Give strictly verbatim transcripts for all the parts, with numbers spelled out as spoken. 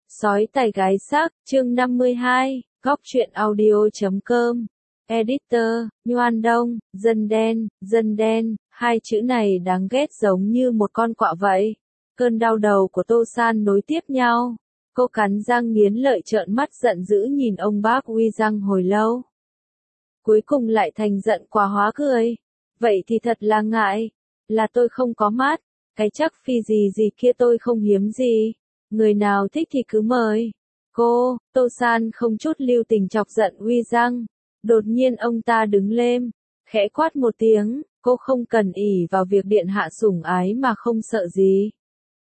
Sói tài gái sắc, chương năm mươi hai, góc truyện audio.com. Editor, Nhoan Đông, dân đen, dân đen, hai chữ này đáng ghét giống như một con quạ vậy. Cơn đau đầu của Tô San nối tiếp nhau. Cô cắn răng nghiến lợi trợn mắt giận dữ nhìn ông bác Uy Răng hồi lâu. Cuối cùng lại thành giận quá hóa cười. Vậy thì thật là ngại. Là tôi không có mắt. Cái chắc phi gì gì kia tôi không hiếm gì. Người nào thích thì cứ mời. Cô, Tô San không chút lưu tình chọc giận Uy Răng. Đột nhiên ông ta đứng lên, khẽ quát một tiếng, cô không cần ỷ vào việc điện hạ sủng ái mà không sợ gì.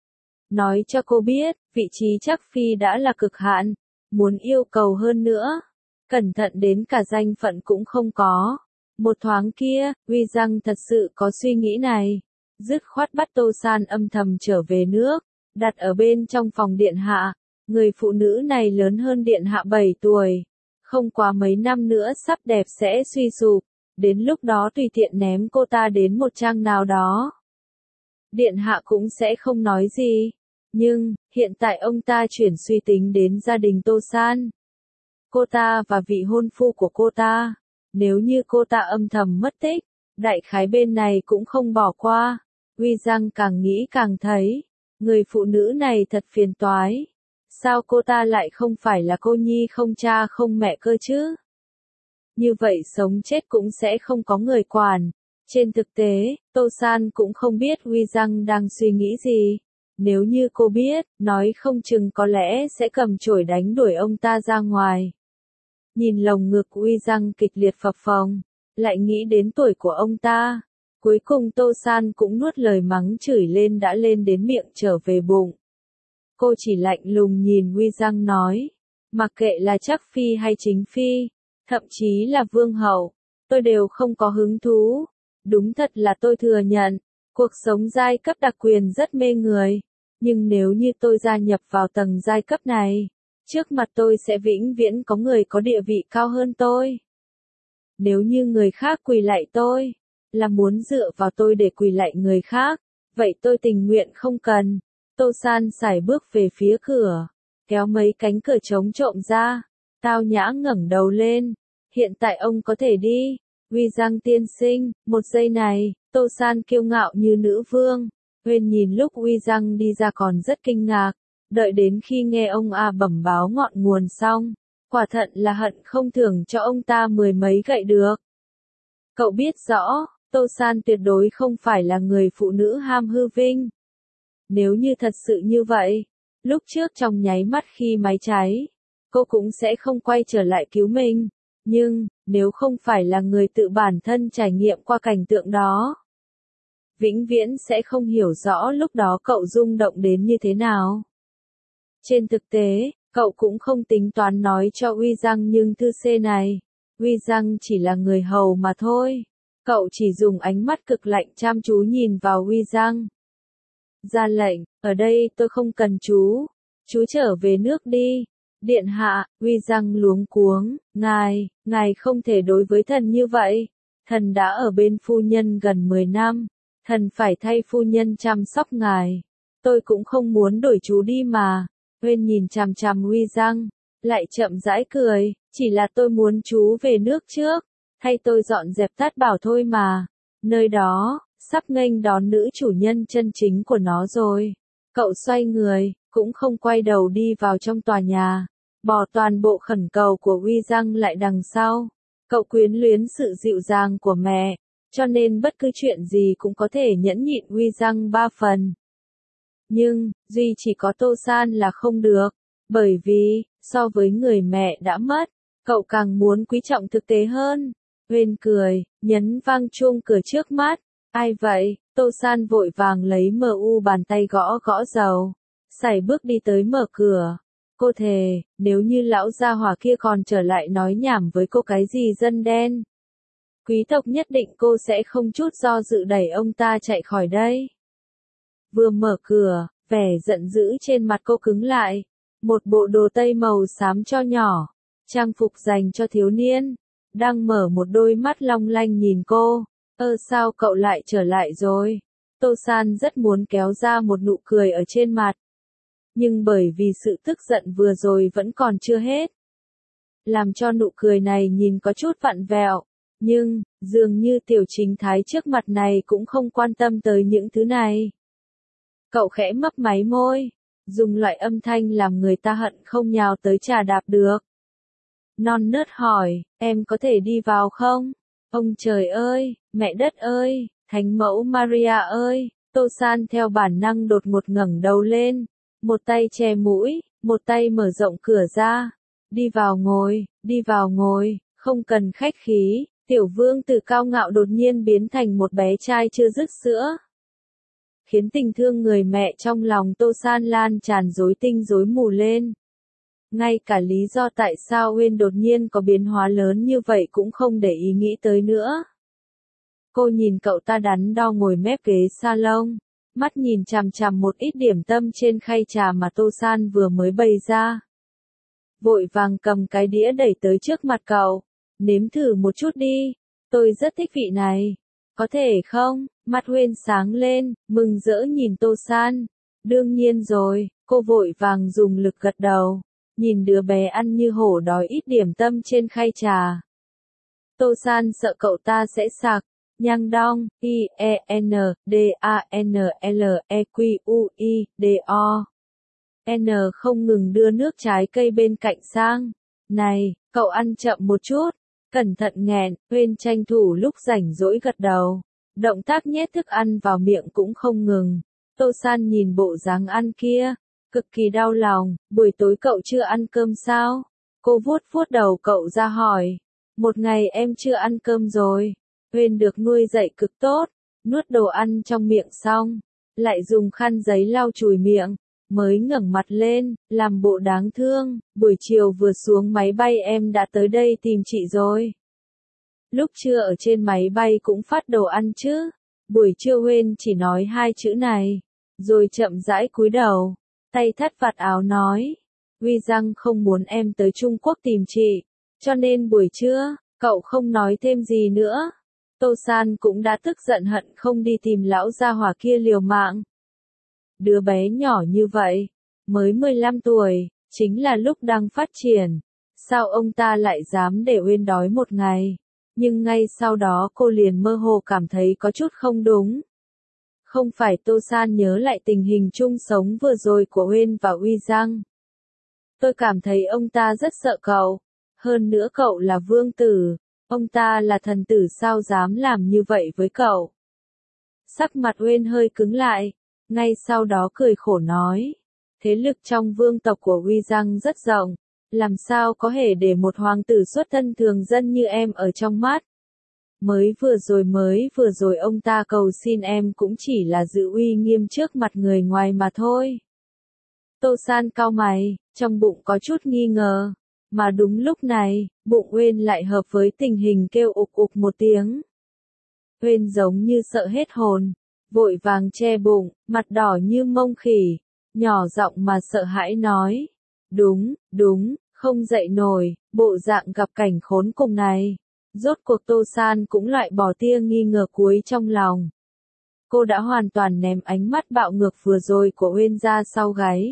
Nói cho cô biết, vị trí chắc phi đã là cực hạn, muốn yêu cầu hơn nữa. Cẩn thận đến cả danh phận cũng không có. Một thoáng kia, Uy Răng thật sự có suy nghĩ này. Dứt khoát bắt Tô San âm thầm trở về nước, đặt ở bên trong phòng điện hạ. Người phụ nữ này lớn hơn điện hạ bảy tuổi. Không quá mấy năm nữa sắp đẹp sẽ suy sụp. Đến lúc đó tùy tiện ném cô ta đến một trang nào đó. Điện hạ cũng sẽ không nói gì. Nhưng, hiện tại ông ta chuyển suy tính đến gia đình Tô San. Cô ta và vị hôn phu của cô ta. Nếu như cô ta âm thầm mất tích, đại khái bên này cũng không bỏ qua. Uy Răng càng nghĩ càng thấy. Người phụ nữ này thật phiền toái. Sao cô ta lại không phải là cô nhi không cha không mẹ cơ chứ? Như vậy sống chết cũng sẽ không có người quản. Trên thực tế, Tô San cũng không biết Uy Răng đang suy nghĩ gì. Nếu như cô biết, nói không chừng có lẽ sẽ cầm chổi đánh đuổi ông ta ra ngoài. Nhìn lồng ngực Uy Răng kịch liệt phập phồng, lại nghĩ đến tuổi của ông ta. Cuối cùng Tô San cũng nuốt lời mắng chửi lên đã lên đến miệng trở về bụng. Cô chỉ lạnh lùng nhìn Uy Răng nói, mặc kệ là chắc phi hay chính phi, thậm chí là vương hậu, tôi đều không có hứng thú. Đúng thật là tôi thừa nhận, cuộc sống giai cấp đặc quyền rất mê người, nhưng nếu như tôi gia nhập vào tầng giai cấp này, trước mặt tôi sẽ vĩnh viễn có người có địa vị cao hơn tôi. Nếu như người khác quỳ lạy tôi, là muốn dựa vào tôi để quỳ lạy người khác, vậy tôi tình nguyện không cần. Tô San sải bước về phía cửa, kéo mấy cánh cửa trống trộm ra, tao nhã ngẩng đầu lên. Hiện tại ông có thể đi, Uy Răng tiên sinh. Một giây này, Tô San kiêu ngạo như nữ vương. Huyên nhìn lúc Uy Răng đi ra còn rất kinh ngạc, đợi đến khi nghe ông A bẩm báo ngọn nguồn xong, quả thật là hận không thưởng cho ông ta mười mấy gậy được. Cậu biết rõ, Tô San tuyệt đối không phải là người phụ nữ ham hư vinh. Nếu như thật sự như vậy, lúc trước trong nháy mắt khi máy cháy, cô cũng sẽ không quay trở lại cứu mình. Nhưng, nếu không phải là người tự bản thân trải nghiệm qua cảnh tượng đó, vĩnh viễn sẽ không hiểu rõ lúc đó cậu rung động đến như thế nào. Trên thực tế, cậu cũng không tính toán nói cho Uy Răng nhưng thư C này, Uy Răng chỉ là người hầu mà thôi. Cậu chỉ dùng ánh mắt cực lạnh chăm chú nhìn vào Uy Răng. Ra lệnh, ở đây tôi không cần chú. Chú trở về nước đi. Điện hạ, Uy Răng luống cuống, ngài, ngài không thể đối với thần như vậy. Thần đã ở bên phu nhân gần mười năm. Thần phải thay phu nhân chăm sóc ngài. Tôi cũng không muốn đổi chú đi mà. Huyên nhìn chằm chằm Uy Răng, lại chậm rãi cười, chỉ là tôi muốn chú về nước trước. Thay tôi dọn dẹp Tát Bảo thôi mà. Nơi đó, sắp nghênh đón nữ chủ nhân chân chính của nó rồi. Cậu xoay người, cũng không quay đầu đi vào trong tòa nhà. Bỏ toàn bộ khẩn cầu của Uy Răng lại đằng sau. Cậu quyến luyến sự dịu dàng của mẹ, cho nên bất cứ chuyện gì cũng có thể nhẫn nhịn Uy Răng ba phần. Nhưng, duy chỉ có Tô San là không được. Bởi vì, so với người mẹ đã mất, cậu càng muốn quý trọng thực tế hơn. Huyên cười, nhấn vang chuông cửa trước mắt. Ai vậy? Tô San vội vàng lấy mờ u bàn tay gõ gõ dầu. Sải bước đi tới mở cửa. Cô thề, nếu như lão gia hỏa kia còn trở lại nói nhảm với cô cái gì dân đen, quý tộc nhất định cô sẽ không chút do dự đẩy ông ta chạy khỏi đây. Vừa mở cửa, vẻ giận dữ trên mặt cô cứng lại. Một bộ đồ tây màu xám cho nhỏ, trang phục dành cho thiếu niên, đang mở một đôi mắt long lanh nhìn cô. Ơ sao cậu lại trở lại rồi? Tô San rất muốn kéo ra một nụ cười ở trên mặt. nhưng bởi vì sự tức giận vừa rồi vẫn còn chưa hết. Làm cho nụ cười này nhìn có chút vặn vẹo, nhưng, dường như Tiểu Chính Thái trước mặt này cũng không quan tâm tới những thứ này. Cậu khẽ mấp máy môi, dùng loại âm thanh làm người ta hận không nhào tới chà đạp được. Non nớt hỏi, em có thể đi vào không? Ông trời ơi, mẹ đất ơi, Thánh mẫu Maria ơi, Tô San theo bản năng đột ngột ngẩng đầu lên, một tay che mũi, một tay mở rộng cửa ra. Đi vào ngồi, đi vào ngồi, không cần khách khí, tiểu vương từ cao ngạo đột nhiên biến thành một bé trai chưa dứt sữa. Khiến tình thương người mẹ trong lòng Tô San lan tràn rối tinh rối mù lên. Ngay cả lý do tại sao Uyên đột nhiên có biến hóa lớn như vậy cũng không để ý nghĩ tới nữa. Cô nhìn cậu ta đắn đo ngồi mép ghế salon, mắt nhìn chằm chằm một ít điểm tâm trên khay trà mà Tô San vừa mới bày ra. Vội vàng cầm cái đĩa đẩy tới trước mặt cậu, nếm thử một chút đi, tôi rất thích vị này. Có thể không? Mắt Uyên sáng lên, mừng rỡ nhìn Tô San. Đương nhiên rồi, cô vội vàng dùng lực gật đầu, nhìn đứa bé ăn như hổ đói ít điểm tâm trên khay trà. Tô San sợ cậu ta sẽ sặc. Nhang đong, I, E, N, D, A, N, L, E, Q, U, I, D, O. N không ngừng đưa nước trái cây bên cạnh sang. Này, cậu ăn chậm một chút. Cẩn thận nghẹn, Uyên tranh thủ lúc rảnh rỗi gật đầu. Động tác nhét thức ăn vào miệng cũng không ngừng. Tô San nhìn bộ dáng ăn kia, cực kỳ đau lòng. Buổi tối cậu chưa ăn cơm sao? Cô vuốt vuốt đầu cậu ra hỏi. Một ngày em chưa ăn cơm rồi. Uyên được nuôi dạy cực tốt, nuốt đồ ăn trong miệng xong, lại dùng khăn giấy lau chùi miệng, mới ngẩng mặt lên, làm bộ đáng thương. Buổi chiều vừa xuống máy bay em đã tới đây tìm chị rồi. Lúc trưa ở trên máy bay cũng phát đồ ăn chứ. Buổi trưa Uyên chỉ nói hai chữ này, rồi chậm rãi cúi đầu, tay thắt vạt áo nói. Uy Giang không muốn em tới Trung Quốc tìm chị, cho nên buổi trưa, cậu không nói thêm gì nữa. Tô San cũng đã tức giận hận không đi tìm lão gia hỏa kia liều mạng. Đứa bé nhỏ như vậy, mới mười lăm tuổi, chính là lúc đang phát triển. Sao ông ta lại dám để Uyên đói một ngày? Nhưng ngay sau đó cô liền mơ hồ cảm thấy có chút không đúng. Không phải Tô San nhớ lại tình hình chung sống vừa rồi của Uyên và Uy Giang. Tôi cảm thấy ông ta rất sợ cậu. Hơn nữa cậu là vương tử. Ông ta là thần tử sao dám làm như vậy với cậu. Sắc mặt Uyên hơi cứng lại, ngay sau đó cười khổ nói. Thế lực trong vương tộc của Uy Giang rất rộng, làm sao có thể để một hoàng tử xuất thân thường dân như em ở trong mắt. Mới vừa rồi mới vừa rồi ông ta cầu xin em cũng chỉ là giữ uy nghiêm trước mặt người ngoài mà thôi. Tô San cau mày, trong bụng có chút nghi ngờ. Mà đúng lúc này, bụng Uyên lại hợp với tình hình kêu ục ục một tiếng. Uyên giống như sợ hết hồn, vội vàng che bụng, mặt đỏ như mông khỉ, nhỏ giọng mà sợ hãi nói. Đúng, đúng, không dậy nổi, bộ dạng gặp cảnh khốn cùng này. Rốt cuộc Tô San cũng lại bỏ tia nghi ngờ cuối trong lòng. Cô đã hoàn toàn ném ánh mắt bạo ngược vừa rồi của Uyên ra sau gáy.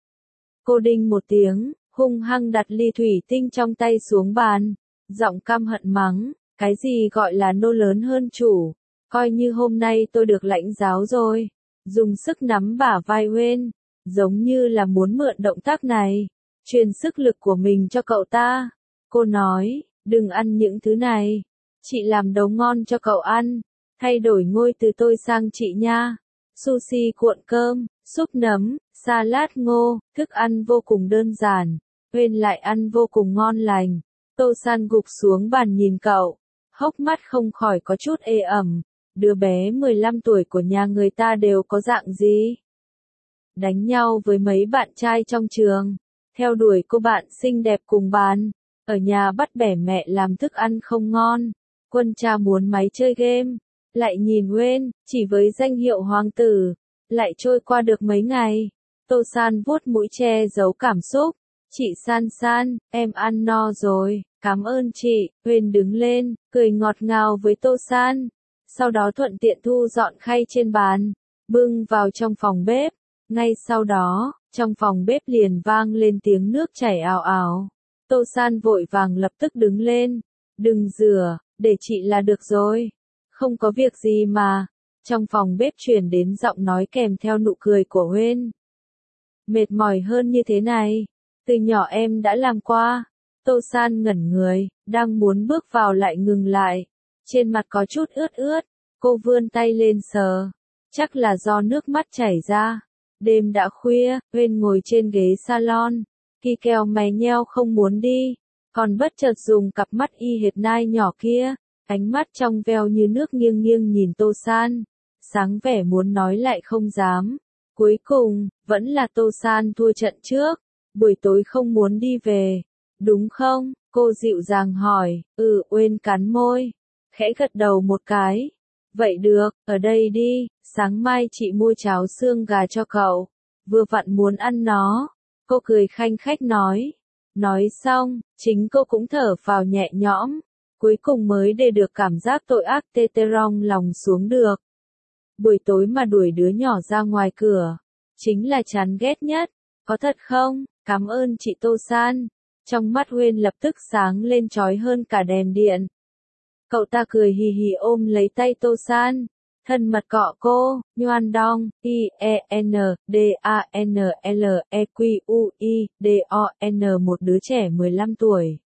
Cô đinh một tiếng, hung hăng đặt ly thủy tinh trong tay xuống bàn, giọng căm hận mắng, cái gì gọi là nô lớn hơn chủ, coi như hôm nay tôi được lãnh giáo rồi. Dùng sức nắm bả vai Uyên, giống như là muốn mượn động tác này, truyền sức lực của mình cho cậu ta. Cô nói, đừng ăn những thứ này, chị làm đấu ngon cho cậu ăn, thay đổi ngôi từ tôi sang chị nha. Sushi cuộn cơm, súp nấm, salad ngô, thức ăn vô cùng đơn giản. Uyên lại ăn vô cùng ngon lành. Tô San gục xuống bàn nhìn cậu, hốc mắt không khỏi có chút ê ẩm. Đứa bé mười lăm tuổi của nhà người ta đều có dạng gì? Đánh nhau với mấy bạn trai trong trường, theo đuổi cô bạn xinh đẹp cùng bàn, ở nhà bắt bẻ mẹ làm thức ăn không ngon, quân cha muốn máy chơi game, lại nhìn Uyên, chỉ với danh hiệu hoàng tử, lại trôi qua được mấy ngày. Tô San vuốt mũi che giấu cảm xúc. Chị San San, em ăn no rồi, cảm ơn chị. Uyên đứng lên, cười ngọt ngào với Tô San, sau đó thuận tiện thu dọn khay trên bàn, bưng vào trong phòng bếp. Ngay sau đó, trong phòng bếp liền vang lên tiếng nước chảy ào ào. Tô San vội vàng lập tức đứng lên. Đừng rửa, để chị là được rồi. Không có việc gì mà. Trong phòng bếp truyền đến giọng nói kèm theo nụ cười của Huyên. Mệt mỏi hơn như thế này. Từ nhỏ em đã làm qua. Tô San ngẩn người, đang muốn bước vào lại ngừng lại. Trên mặt có chút ướt ướt. Cô vươn tay lên sờ. Chắc là do nước mắt chảy ra. Đêm đã khuya, Huyên ngồi trên ghế salon. Kỳ kèo mày nheo không muốn đi. Còn bất chợt dùng cặp mắt y hệt nai nhỏ kia. Ánh mắt trong veo như nước nghiêng nghiêng nhìn Tô San. Sáng vẻ muốn nói lại không dám. Cuối cùng, vẫn là Tô San thua trận trước. Buổi tối không muốn đi về. Đúng không? Cô dịu dàng hỏi. Ừ, Uyên cắn môi. Khẽ gật đầu một cái. Vậy được, ở đây đi. Sáng mai chị mua cháo xương gà cho cậu. Vừa vặn muốn ăn nó. Cô cười khanh khách nói. Nói xong, chính cô cũng thở phào nhẹ nhõm. Cuối cùng mới để được cảm giác tội ác tê tê rong lòng xuống được. Buổi tối mà đuổi đứa nhỏ ra ngoài cửa. Chính là chán ghét nhất. Có thật không? Cảm ơn chị Tô San. Trong mắt Huyên lập tức sáng lên chói hơn cả đèn điện. Cậu ta cười hì hì ôm lấy tay Tô San. Thân mật cọ cô, Nhoan Dong, I E N, D A N L E Q U I, D O N một đứa trẻ mười lăm tuổi.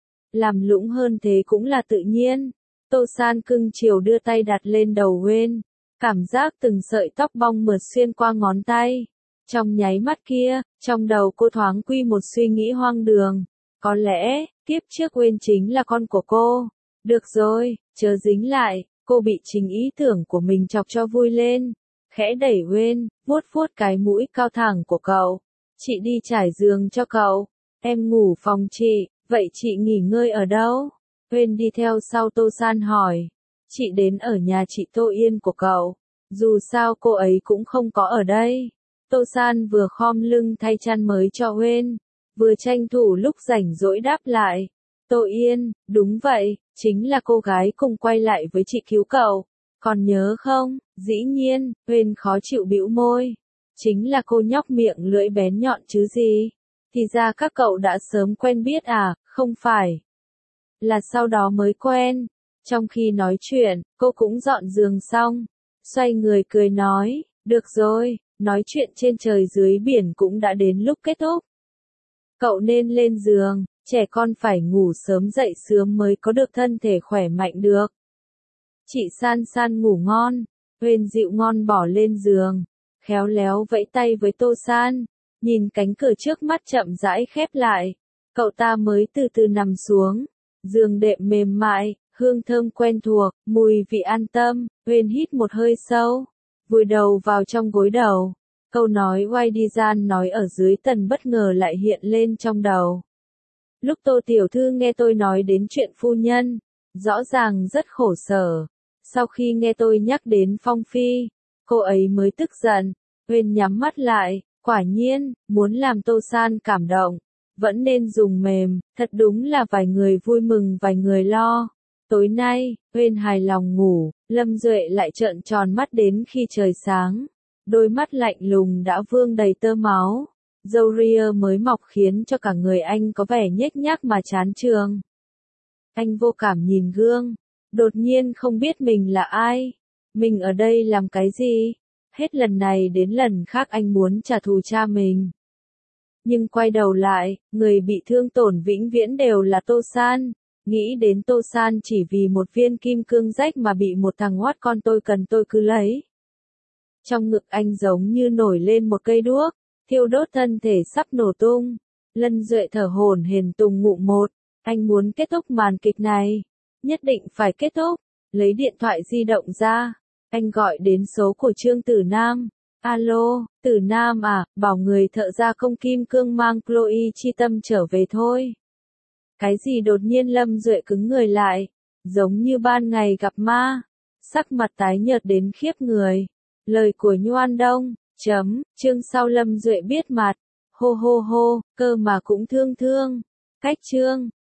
Làm lũng hơn thế cũng là tự nhiên. Tô San cưng chiều đưa tay đặt lên đầu Huyên. Cảm giác từng sợi tóc bong mượt xuyên qua ngón tay. Trong nháy mắt kia, trong đầu cô thoáng quy một suy nghĩ hoang đường. Có lẽ, kiếp trước Huyên chính là con của cô. Được rồi, chớ dính lại. Cô bị chính ý tưởng của mình chọc cho vui lên. Khẽ đẩy Huyên, vuốt vuốt cái mũi cao thẳng của cậu. Chị đi trải giường cho cậu. Em ngủ phòng chị, vậy chị nghỉ ngơi ở đâu? Huyên đi theo sau Tô San hỏi. Chị đến ở nhà chị Tô Yên của cậu. Dù sao cô ấy cũng không có ở đây. Tô San vừa khom lưng thay chăn mới cho Huyên, vừa tranh thủ lúc rảnh rỗi đáp lại. Tô Yên, đúng vậy, chính là cô gái cùng quay lại với chị cứu cậu. Còn nhớ không? Dĩ nhiên, Huyên khó chịu bĩu môi. Chính là cô nhóc miệng lưỡi bén nhọn chứ gì. Thì ra các cậu đã sớm quen biết à, không phải. Là sau đó mới quen. Trong khi nói chuyện, cô cũng dọn giường xong. Xoay người cười nói, được rồi, nói chuyện trên trời dưới biển cũng đã đến lúc kết thúc. Cậu nên lên giường. Trẻ con phải ngủ sớm dậy sớm mới có được thân thể khỏe mạnh được. Chị San San ngủ ngon. Huyên dịu ngon bỏ lên giường. Khéo léo vẫy tay với Tô San. Nhìn cánh cửa trước mắt chậm rãi khép lại. Cậu ta mới từ từ nằm xuống. Giường đệm mềm mại, hương thơm quen thuộc, mùi vị an tâm. Huyên hít một hơi sâu. Vùi đầu vào trong gối đầu. Câu nói oai đi gian nói ở dưới tần bất ngờ lại hiện lên trong đầu. Lúc Tô tiểu thư nghe tôi nói đến chuyện phu nhân, rõ ràng rất khổ sở. Sau khi nghe tôi nhắc đến Phong Phi, cô ấy mới tức giận. Huyên nhắm mắt lại, quả nhiên, muốn làm Tô San cảm động, vẫn nên dùng mềm, thật đúng là vài người vui mừng vài người lo. Tối nay, Huyên hài lòng ngủ, Lâm Duệ lại trợn tròn mắt đến khi trời sáng. Đôi mắt lạnh lùng đã vương đầy tơ máu. Râu ria mới mọc khiến cho cả người anh có vẻ nhếch nhác mà chán chường. Anh vô cảm nhìn gương, đột nhiên không biết mình là ai, mình ở đây làm cái gì. Hết lần này đến lần khác anh muốn trả thù cha mình. Nhưng quay đầu lại, người bị thương tổn vĩnh viễn đều là Tô San. Nghĩ đến Tô San chỉ vì một viên kim cương rách mà bị một thằng hoắt con tôi cần tôi cứ lấy. Trong ngực anh giống như nổi lên một cây đuốc. Thiêu đốt thân thể sắp nổ tung. Lân Duệ thở hổn hển tùng ngụm một. Anh muốn kết thúc màn kịch này. Nhất định phải kết thúc. Lấy điện thoại di động ra. Anh gọi đến số của Trương Tử Nam. Alo, Tử Nam à, bảo người thợ gia công kim cương mang Chloe Chi Tâm trở về thôi. Cái gì đột nhiên Lâm Duệ cứng người lại. Giống như ban ngày gặp ma. Sắc mặt tái nhợt đến khiếp người. Lời của Nhoan Đông. Chấm, chương sau Lâm Duệ biết mặt. Hô hô hô, cơ mà cũng thương thương. Cách chương.